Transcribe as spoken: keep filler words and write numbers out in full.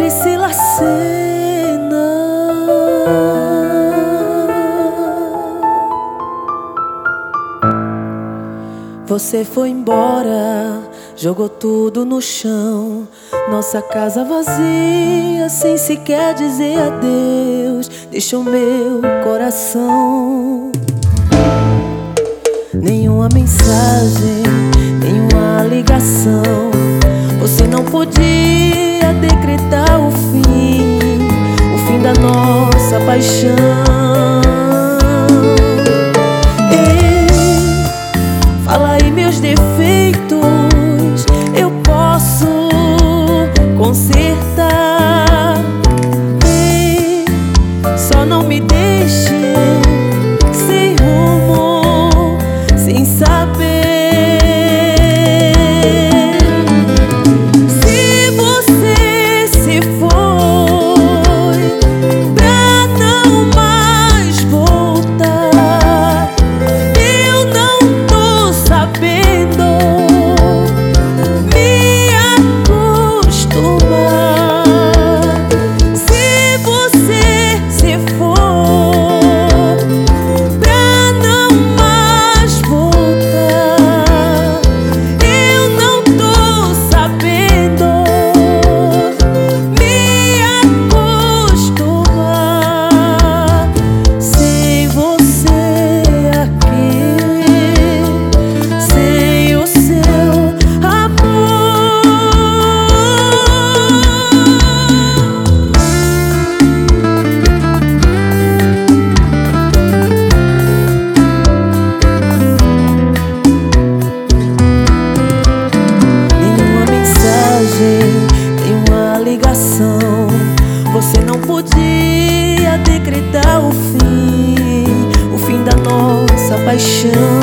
Priscila Senna. Você foi embora, jogou tudo no chão. Nossa casa vazia, sem sequer dizer adeus. Deixou meu coração. Nenhuma mensagem, nenhuma ligação. Você não podia decretar o fim, o fim da nossa paixão. Ei, fala aí meus defeitos, eu posso consertar. Ei, só não me deixe sem rumo, sem saber. Você não podia decretar o fim, o fim da nossa paixão.